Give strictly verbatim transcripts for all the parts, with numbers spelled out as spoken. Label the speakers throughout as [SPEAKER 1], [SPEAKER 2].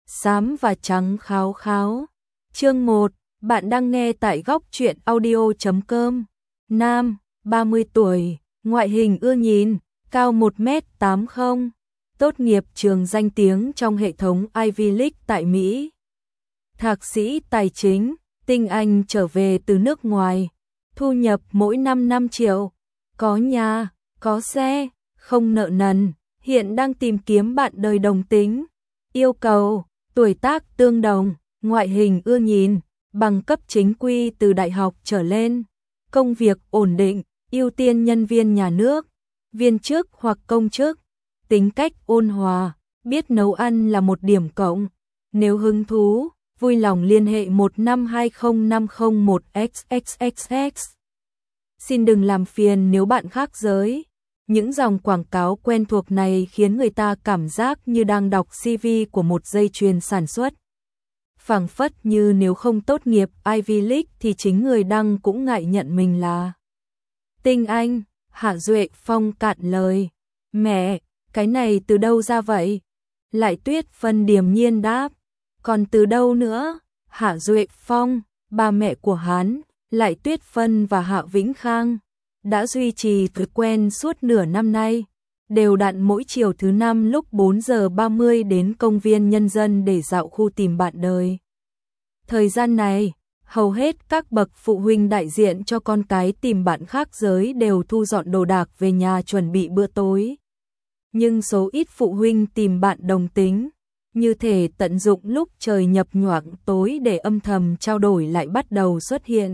[SPEAKER 1] xám và trắng kháo kháo. Chương một, bạn đang nghe tại góc truyện audio chấm com. Nam, ba mươi tuổi, ngoại hình ưa nhìn, cao một mét tám mươi, tốt nghiệp trường danh tiếng trong hệ thống Ivy League tại Mỹ. Thạc sĩ tài chính, tinh Anh trở về từ nước ngoài, thu nhập mỗi năm năm triệu, có nhà, có xe, không nợ nần, hiện đang tìm kiếm bạn đời đồng tính. Yêu cầu, tuổi tác tương đồng, ngoại hình ưa nhìn, bằng cấp chính quy từ đại học trở lên, công việc ổn định, ưu tiên nhân viên nhà nước, viên chức hoặc công chức, tính cách ôn hòa, biết nấu ăn là một điểm cộng. Nếu hứng thú, vui lòng liên hệ một năm hai không năm không một x x x x. Xin đừng làm phiền nếu bạn khác giới. Những dòng quảng cáo quen thuộc này khiến người ta cảm giác như đang đọc xê vê của một dây chuyền sản xuất. Phảng phất như nếu không tốt nghiệp Ivy League thì chính người đăng cũng ngại nhận mình là tinh Anh. Hạ Duệ Phong cạn lời. Mẹ, cái này từ đâu ra vậy? Lại Tuyết Phân điềm nhiên đáp. Còn từ đâu nữa? Hạ Duệ Phong, ba mẹ của hắn, Lại Tuyết Phân và Hạ Vĩnh Khang, đã duy trì thói quen suốt nửa năm nay, đều đặn mỗi chiều thứ năm lúc bốn giờ ba mươi đến công viên Nhân dân để dạo khu tìm bạn đời. Thời gian này, hầu hết các bậc phụ huynh đại diện cho con cái tìm bạn khác giới đều thu dọn đồ đạc về nhà chuẩn bị bữa tối. Nhưng số ít phụ huynh tìm bạn đồng tính, như thể tận dụng lúc trời nhập nhoạng tối để âm thầm trao đổi lại bắt đầu xuất hiện.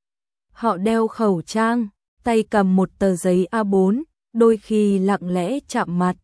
[SPEAKER 1] Họ đeo khẩu trang, tay cầm một tờ giấy A bốn, đôi khi lặng lẽ chạm mặt.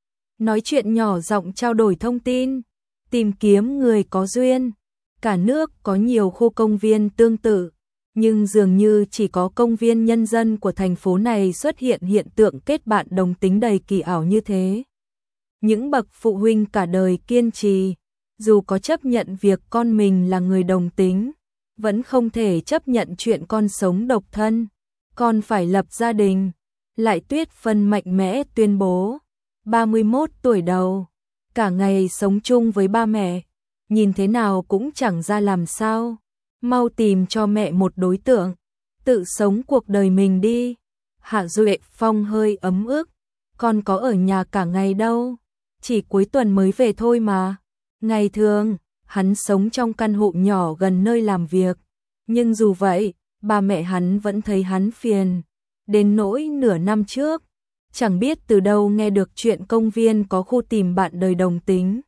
[SPEAKER 1] Nói chuyện nhỏ giọng trao đổi thông tin, tìm kiếm người có duyên. Cả nước có nhiều khu công viên tương tự, nhưng dường như chỉ có công viên Nhân dân của thành phố này xuất hiện hiện tượng kết bạn đồng tính đầy kỳ ảo như thế. Những bậc phụ huynh cả đời kiên trì, dù có chấp nhận việc con mình là người đồng tính, vẫn không thể chấp nhận chuyện con sống độc thân, con phải lập gia đình. Lại Tuyết Phân mạnh mẽ tuyên bố, ba mươi mốt tuổi đầu, cả ngày sống chung với ba mẹ, nhìn thế nào cũng chẳng ra làm sao, mau tìm cho mẹ một đối tượng, tự sống cuộc đời mình đi. Hạ Duệ Phong hơi ấm ức, con có ở nhà cả ngày đâu, chỉ cuối tuần mới về thôi mà. Ngày thường, hắn sống trong căn hộ nhỏ gần nơi làm việc, nhưng dù vậy, ba mẹ hắn vẫn thấy hắn phiền. Đến nỗi nửa năm trước, chẳng biết từ đâu nghe được chuyện công viên có khu tìm bạn đời đồng tính,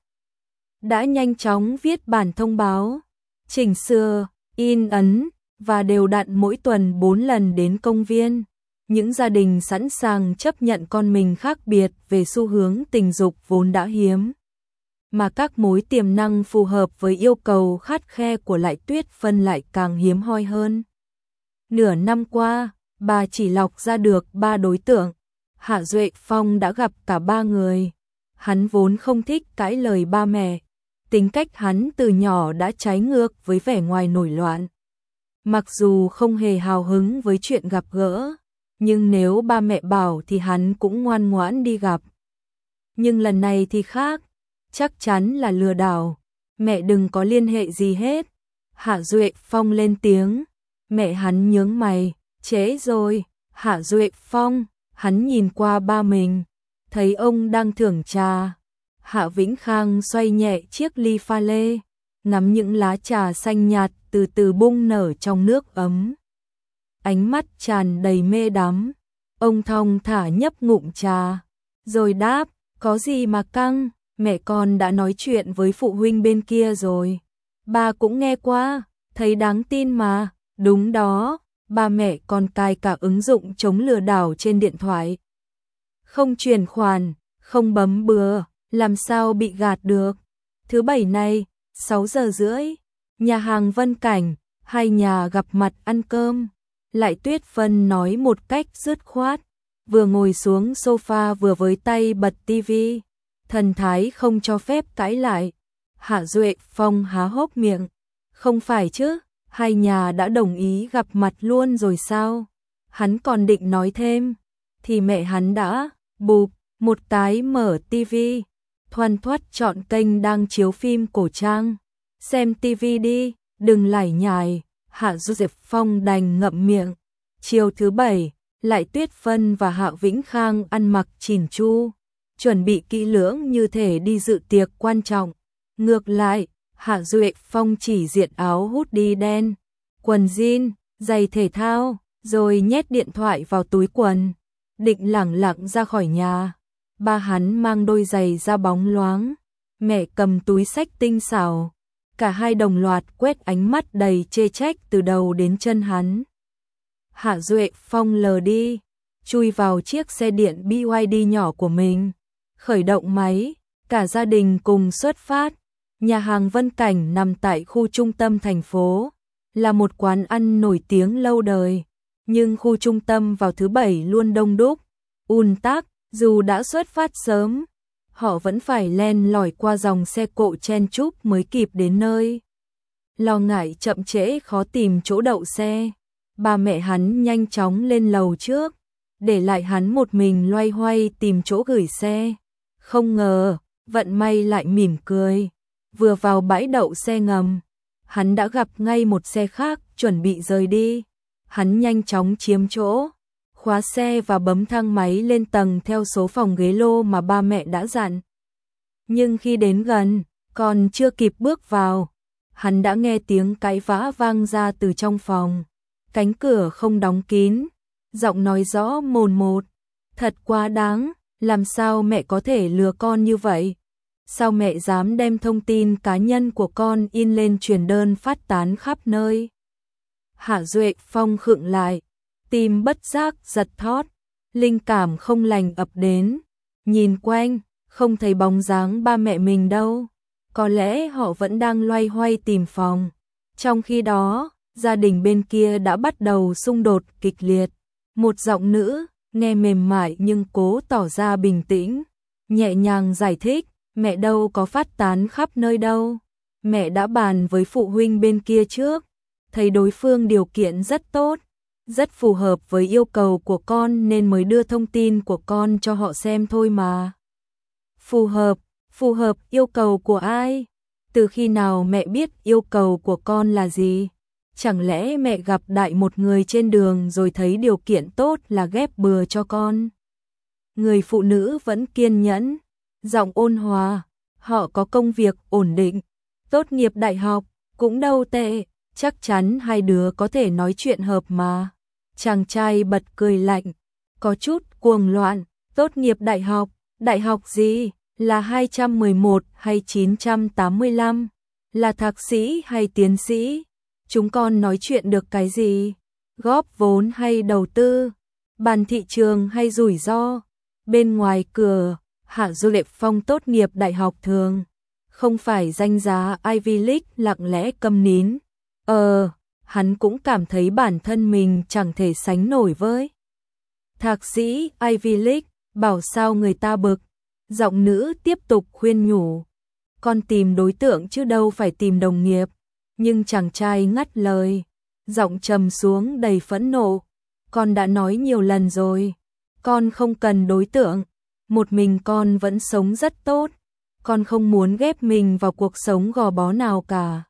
[SPEAKER 1] đã nhanh chóng viết bản thông báo, chỉnh sửa, in ấn và đều đặn mỗi tuần bốn lần đến công viên. Những gia đình sẵn sàng chấp nhận con mình khác biệt về xu hướng tình dục vốn đã hiếm, mà các mối tiềm năng phù hợp với yêu cầu khắt khe của Lại Tuyết Phân lại càng hiếm hoi hơn. Nửa năm qua, bà chỉ lọc ra được ba đối tượng. Hạ Duệ Phong đã gặp cả ba người. Hắn vốn không thích cãi lời ba mẹ. Tính cách hắn từ nhỏ đã trái ngược với vẻ ngoài nổi loạn. Mặc dù không hề hào hứng với chuyện gặp gỡ, nhưng nếu ba mẹ bảo thì hắn cũng ngoan ngoãn đi gặp. Nhưng lần này thì khác, chắc chắn là lừa đảo. Mẹ đừng có liên hệ gì hết. Hạ Duệ Phong lên tiếng. Mẹ hắn nhướng mày, trễ rồi. Hạ Duệ Phong, hắn nhìn qua ba mình, thấy ông đang thưởng trà. Hạ Vĩnh Khang xoay nhẹ chiếc ly pha lê, ngắm những lá trà xanh nhạt từ từ bung nở trong nước ấm. Ánh mắt tràn đầy mê đắm, ông thong thả nhấp ngụm trà, rồi đáp, có gì mà căng, mẹ con đã nói chuyện với phụ huynh bên kia rồi. Ba cũng nghe qua, thấy đáng tin mà. Đúng đó, ba mẹ con cài cả ứng dụng chống lừa đảo trên điện thoại. Không chuyển khoản, không bấm bừa, làm sao bị gạt được. Thứ bảy này, sáu giờ rưỡi, nhà hàng Vân Cảnh, hai nhà gặp mặt ăn cơm. Lại Tuyết Phân nói một cách dứt khoát, vừa ngồi xuống sofa vừa với tay bật tivi, thần thái không cho phép cãi lại. Hạ Duệ Phong há hốc miệng, không phải chứ? Hai nhà đã đồng ý gặp mặt luôn rồi sao? Hắn còn định nói thêm, thì mẹ hắn đã bụp một cái mở tivi, thoăn thoắt chọn kênh đang chiếu phim cổ trang. Xem tivi đi, đừng lải nhải, Hạ Du Diệp Phong đành ngậm miệng. Chiều thứ bảy, lại Tuyết Phân và Hạ Vĩnh Khang ăn mặc chỉn chu, chuẩn bị kỹ lưỡng như thể đi dự tiệc quan trọng. Ngược lại, Hạ Du Diệp Phong chỉ diện áo hoodie đen, quần jean, giày thể thao, rồi nhét điện thoại vào túi quần, định lẳng lặng ra khỏi nhà. Ba hắn mang đôi giày da bóng loáng, mẹ cầm túi xách tinh xảo. Cả hai đồng loạt quét ánh mắt đầy chê trách từ đầu đến chân hắn. Hạ Duệ Phong lờ đi, chui vào chiếc xe điện bê i đê nhỏ của mình, khởi động máy, cả gia đình cùng xuất phát. Nhà hàng Vân Cảnh nằm tại khu trung tâm thành phố, là một quán ăn nổi tiếng lâu đời, nhưng khu trung tâm vào thứ bảy luôn đông đúc, ùn tắc, dù đã xuất phát sớm, họ vẫn phải len lỏi qua dòng xe cộ chen chúc mới kịp đến nơi. Lo ngại chậm trễ khó tìm chỗ đậu xe, ba mẹ hắn nhanh chóng lên lầu trước, để lại hắn một mình loay hoay tìm chỗ gửi xe. Không ngờ, vận may lại mỉm cười. Vừa vào bãi đậu xe ngầm, hắn đã gặp ngay một xe khác chuẩn bị rời đi. Hắn nhanh chóng chiếm chỗ, khóa xe và bấm thang máy lên tầng theo số phòng ghế lô mà ba mẹ đã dặn. Nhưng khi đến gần, còn chưa kịp bước vào, hắn đã nghe tiếng cãi vã vang ra từ trong phòng. Cánh cửa không đóng kín, giọng nói rõ mồn một. Thật quá đáng, làm sao mẹ có thể lừa con như vậy? Sao mẹ dám đem thông tin cá nhân của con in lên truyền đơn phát tán khắp nơi? Hạ Duệ Phong khựng lại, tim bất giác giật thót, linh cảm không lành ập đến. Nhìn quanh, không thấy bóng dáng ba mẹ mình đâu. Có lẽ họ vẫn đang loay hoay tìm phòng. Trong khi đó, gia đình bên kia đã bắt đầu xung đột kịch liệt. Một giọng nữ, nghe mềm mại nhưng cố tỏ ra bình tĩnh, nhẹ nhàng giải thích, mẹ đâu có phát tán khắp nơi đâu. Mẹ đã bàn với phụ huynh bên kia trước, thấy đối phương điều kiện rất tốt, rất phù hợp với yêu cầu của con nên mới đưa thông tin của con cho họ xem thôi mà. Phù hợp, phù hợp yêu cầu của ai? Từ khi nào mẹ biết yêu cầu của con là gì? Chẳng lẽ mẹ gặp đại một người trên đường rồi thấy điều kiện tốt là ghép bừa cho con? Người phụ nữ vẫn kiên nhẫn, giọng ôn hòa, họ có công việc ổn định, tốt nghiệp đại học, cũng đâu tệ, chắc chắn hai đứa có thể nói chuyện hợp mà. Chàng trai bật cười lạnh, có chút cuồng loạn, tốt nghiệp đại học, đại học gì, là hai trăm mười một hay chín trăm tám mươi lăm, là thạc sĩ hay tiến sĩ? Chúng con nói chuyện được cái gì? Góp vốn hay đầu tư? Bàn thị trường hay rủi ro? Bên ngoài cửa, Hạ Du Lệ Phong tốt nghiệp đại học thường, không phải danh giá Ivy League lặng lẽ câm nín. Ờ, hắn cũng cảm thấy bản thân mình chẳng thể sánh nổi với thạc sĩ Ivy League, bảo sao người ta bực. Giọng nữ tiếp tục khuyên nhủ, con tìm đối tượng chứ đâu phải tìm đồng nghiệp. Nhưng chàng trai ngắt lời, giọng trầm xuống đầy phẫn nộ, con đã nói nhiều lần rồi, con không cần đối tượng, một mình con vẫn sống rất tốt, con không muốn ghép mình vào cuộc sống gò bó nào cả.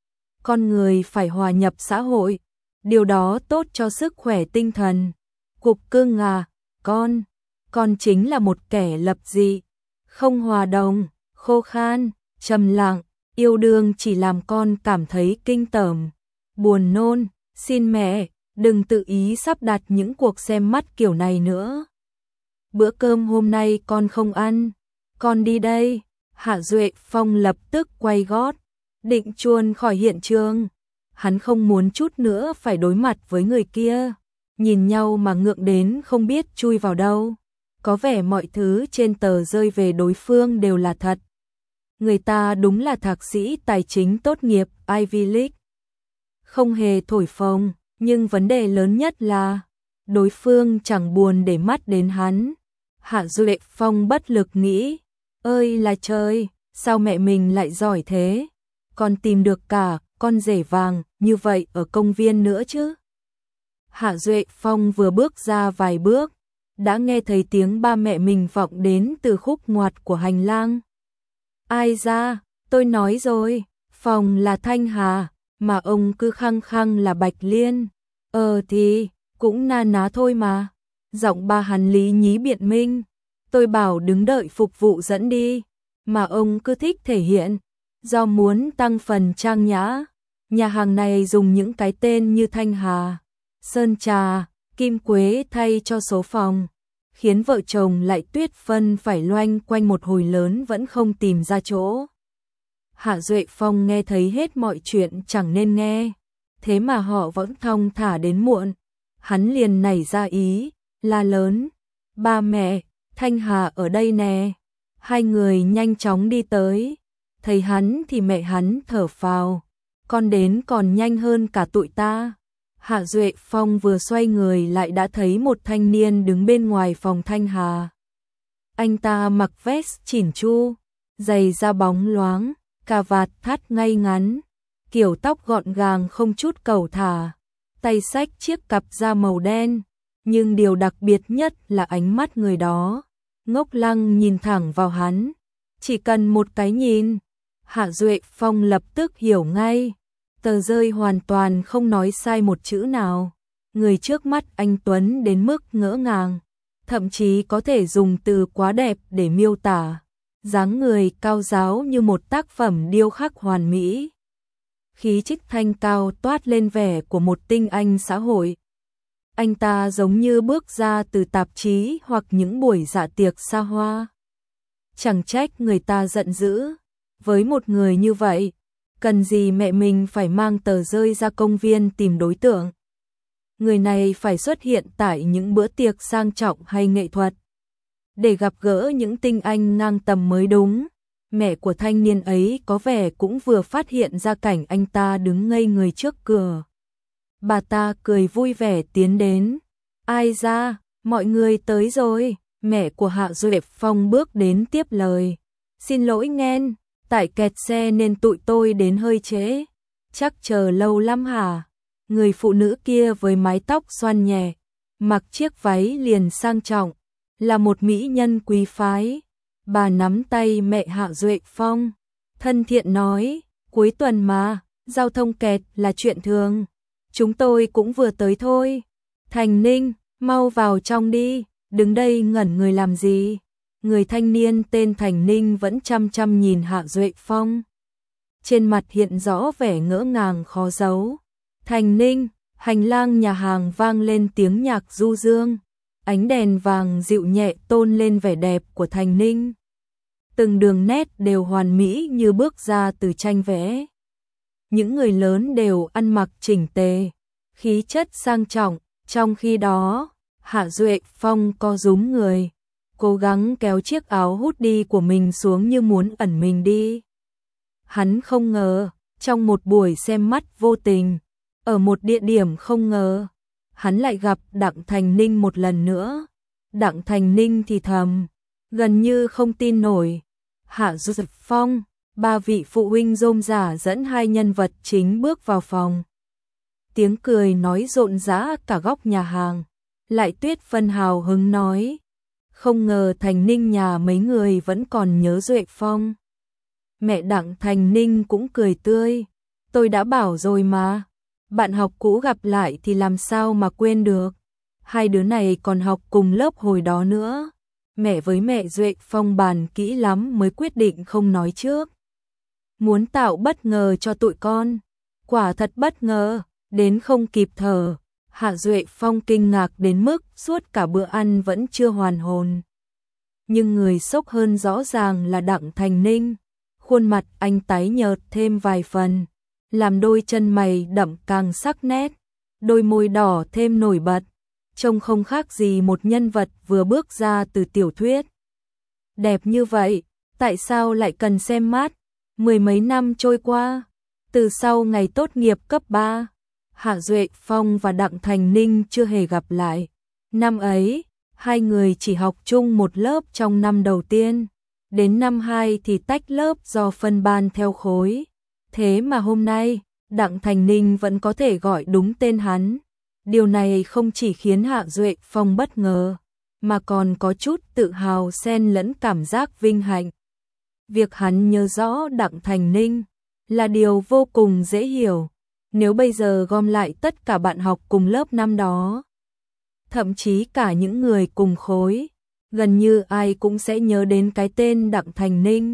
[SPEAKER 1] Con người phải hòa nhập xã hội, điều đó tốt cho sức khỏe tinh thần. Cục cưng à, con, con chính là một kẻ lập dị, không hòa đồng, khô khan, trầm lặng, yêu đương chỉ làm con cảm thấy kinh tởm, buồn nôn, xin mẹ, đừng tự ý sắp đặt những cuộc xem mắt kiểu này nữa. Bữa cơm hôm nay con không ăn, con đi đây. Hạ Duệ Phong lập tức quay gót, định chuồn khỏi hiện trường. Hắn không muốn chút nữa phải đối mặt với người kia, nhìn nhau mà ngượng đến không biết chui vào đâu. Có vẻ mọi thứ trên tờ rơi về đối phương đều là thật. Người ta đúng là thạc sĩ tài chính tốt nghiệp Ivy League. Không hề thổi phồng, nhưng vấn đề lớn nhất là đối phương chẳng buồn để mắt đến hắn. Hạ Du Lệ Phong bất lực nghĩ, ơi là trời, sao mẹ mình lại giỏi thế? Còn tìm được cả con rể vàng như vậy ở công viên nữa chứ? Hạ Duệ Phong vừa bước ra vài bước, đã nghe thấy tiếng ba mẹ mình vọng đến từ khúc ngoặt của hành lang. Ai ra, tôi nói rồi, Phong là Thanh Hà, mà ông cứ khăng khăng là Bạch Liên. Ờ thì, cũng na ná thôi mà. Giọng ba hắn lý nhí biện minh. Tôi bảo đứng đợi phục vụ dẫn đi, mà ông cứ thích thể hiện, do muốn tăng phần trang nhã. Nhà hàng này dùng những cái tên như Thanh Hà, Sơn Trà, Kim Quế thay cho số phòng, khiến vợ chồng Lại Tuyết Phân phải loanh quanh một hồi lớn vẫn không tìm ra chỗ. Hạ Duệ Phong nghe thấy hết mọi chuyện chẳng nên nghe, thế mà họ vẫn thong thả đến muộn. Hắn liền nảy ra ý, la lớn, ba mẹ, Thanh Hà ở đây nè. Hai người nhanh chóng đi tới, thấy hắn thì mẹ hắn thở phào, con đến còn nhanh hơn cả tụi ta. Hạ Duệ Phong vừa xoay người lại đã thấy một thanh niên đứng bên ngoài phòng Thanh Hà. Anh ta mặc vest chỉn chu, giày da bóng loáng, cà vạt thắt ngay ngắn, kiểu tóc gọn gàng không chút cẩu thả, tay xách chiếc cặp da màu đen, nhưng điều đặc biệt nhất là ánh mắt người đó, ngốc lăng nhìn thẳng vào hắn, chỉ cần một cái nhìn, Hạ Duệ Phong lập tức hiểu ngay, tờ rơi hoàn toàn không nói sai một chữ nào, người trước mắt anh tuấn đến mức ngỡ ngàng, thậm chí có thể dùng từ quá đẹp để miêu tả. Dáng người cao ráo như một tác phẩm điêu khắc hoàn mỹ. Khí chất thanh cao toát lên vẻ của một tinh anh xã hội. Anh ta giống như bước ra từ tạp chí hoặc những buổi dạ tiệc xa hoa. Chẳng trách người ta giận dữ. Với một người như vậy, cần gì mẹ mình phải mang tờ rơi ra công viên tìm đối tượng. Người này phải xuất hiện tại những bữa tiệc sang trọng hay nghệ thuật, để gặp gỡ những tinh anh ngang tầm mới đúng. Mẹ của thanh niên ấy có vẻ cũng vừa phát hiện ra cảnh anh ta đứng ngây người trước cửa. Bà ta cười vui vẻ tiến đến. Ai ra, mọi người tới rồi. Mẹ của Hạ Duệ Phong bước đến tiếp lời. Xin lỗi nghen, tại kẹt xe nên tụi tôi đến hơi trễ. Chắc chờ lâu lắm hả? Người phụ nữ kia với mái tóc xoăn nhẹ, mặc chiếc váy liền sang trọng, là một mỹ nhân quý phái. Bà nắm tay mẹ Hạ Duệ Phong, thân thiện nói, cuối tuần mà, giao thông kẹt là chuyện thường. Chúng tôi cũng vừa tới thôi. Thành Ninh, mau vào trong đi, đứng đây ngẩn người làm gì? Người thanh niên tên Thành Ninh vẫn chăm chăm nhìn Hạ Duệ Phong. Trên mặt hiện rõ vẻ ngỡ ngàng khó giấu. Thành Ninh, hành lang nhà hàng vang lên tiếng nhạc du dương. Ánh đèn vàng dịu nhẹ tôn lên vẻ đẹp của Thành Ninh. Từng đường nét đều hoàn mỹ như bước ra từ tranh vẽ. Những người lớn đều ăn mặc chỉnh tề, khí chất sang trọng, trong khi đó, Hạ Duệ Phong co rúm người, cố gắng kéo chiếc áo hoodie của mình xuống như muốn ẩn mình đi. Hắn không ngờ, trong một buổi xem mắt vô tình, ở một địa điểm không ngờ, hắn lại gặp Đặng Thành Ninh một lần nữa. Đặng Thành Ninh thì thầm, gần như không tin nổi. Hạ Duệ Phong, ba vị phụ huynh rôm rả dẫn hai nhân vật chính bước vào phòng. Tiếng cười nói rộn rã cả góc nhà hàng. Lại Tuyết Phân hào hứng nói, không ngờ Thành Ninh nhà mấy người vẫn còn nhớ Duệ Phong. Mẹ Đặng Thành Ninh cũng cười tươi, tôi đã bảo rồi mà, bạn học cũ gặp lại thì làm sao mà quên được. Hai đứa này còn học cùng lớp hồi đó nữa. Mẹ với mẹ Duệ Phong bàn kỹ lắm mới quyết định không nói trước. Muốn tạo bất ngờ cho tụi con. Quả thật bất ngờ, đến không kịp thở. Hạ Duệ Phong kinh ngạc đến mức suốt cả bữa ăn vẫn chưa hoàn hồn. Nhưng người sốc hơn rõ ràng là Đặng Thành Ninh. Khuôn mặt anh tái nhợt thêm vài phần, làm đôi chân mày đậm càng sắc nét, đôi môi đỏ thêm nổi bật, trông không khác gì một nhân vật vừa bước ra từ tiểu thuyết. Đẹp như vậy, tại sao lại cần xem mắt? Mười mấy năm trôi qua, từ sau ngày tốt nghiệp cấp ba, Hạ Duệ Phong và Đặng Thành Ninh chưa hề gặp lại. Năm ấy, hai người chỉ học chung một lớp trong năm đầu tiên, đến năm hai thì tách lớp do phân ban theo khối. Thế mà hôm nay, Đặng Thành Ninh vẫn có thể gọi đúng tên hắn. Điều này không chỉ khiến Hạ Duệ Phong bất ngờ, mà còn có chút tự hào xen lẫn cảm giác vinh hạnh. Việc hắn nhớ rõ Đặng Thành Ninh là điều vô cùng dễ hiểu. Nếu bây giờ gom lại tất cả bạn học cùng lớp năm đó, thậm chí cả những người cùng khối, gần như ai cũng sẽ nhớ đến cái tên Đặng Thành Ninh.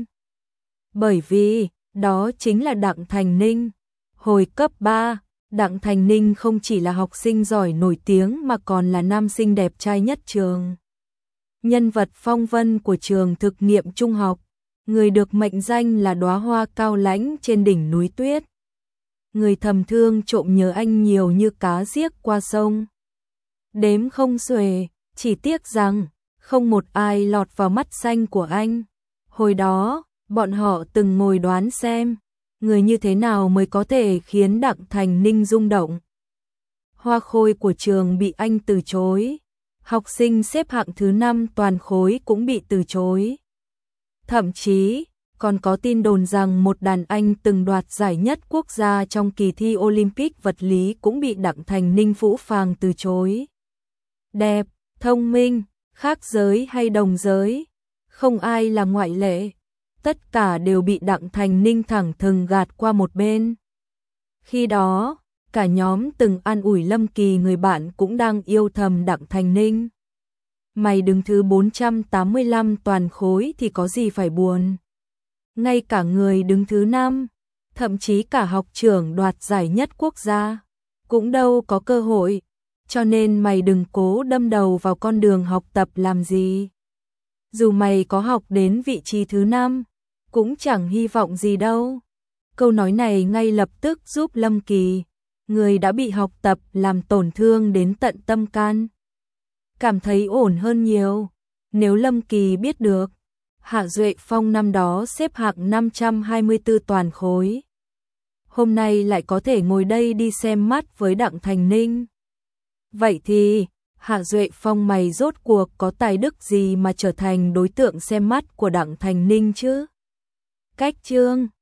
[SPEAKER 1] Bởi vì, đó chính là Đặng Thành Ninh. Hồi cấp ba, Đặng Thành Ninh không chỉ là học sinh giỏi nổi tiếng mà còn là nam sinh đẹp trai nhất trường. Nhân vật phong vân của trường thực nghiệm trung học, người được mệnh danh là đóa hoa cao lãnh trên đỉnh núi tuyết. Người thầm thương trộm nhớ anh nhiều như cá giếc qua sông. Đếm không xuể, chỉ tiếc rằng không một ai lọt vào mắt xanh của anh. Hồi đó, bọn họ từng ngồi đoán xem, người như thế nào mới có thể khiến Đặng Thành Ninh rung động. Hoa khôi của trường bị anh từ chối, học sinh xếp hạng thứ năm toàn khối cũng bị từ chối. Thậm chí, còn có tin đồn rằng một đàn anh từng đoạt giải nhất quốc gia trong kỳ thi Olympic vật lý cũng bị Đặng Thành Ninh phũ phàng từ chối. Đẹp, thông minh, khác giới hay đồng giới, không ai là ngoại lệ. Tất cả đều bị Đặng Thành Ninh thẳng thừng gạt qua một bên. Khi đó, cả nhóm từng an ủi Lâm Kỳ người bạn cũng đang yêu thầm Đặng Thành Ninh. Mày đứng thứ bốn trăm tám mươi lăm toàn khối thì có gì phải buồn. Ngay cả người đứng thứ năm, thậm chí cả học trưởng đoạt giải nhất quốc gia, cũng đâu có cơ hội. Cho nên mày đừng cố đâm đầu vào con đường học tập làm gì. Dù mày có học đến vị trí thứ năm, cũng chẳng hy vọng gì đâu. Câu nói này ngay lập tức giúp Lâm Kỳ, người đã bị học tập làm tổn thương đến tận tâm can, cảm thấy ổn hơn nhiều. Nếu Lâm Kỳ biết được, Hạ Duệ Phong năm đó xếp hạng năm trăm hai mươi tư toàn khối, hôm nay lại có thể ngồi đây đi xem mắt với Đặng Thành Ninh. Vậy thì, Hạ Duệ Phong mày rốt cuộc có tài đức gì mà trở thành đối tượng xem mắt của Đặng Thành Ninh chứ? Cách chương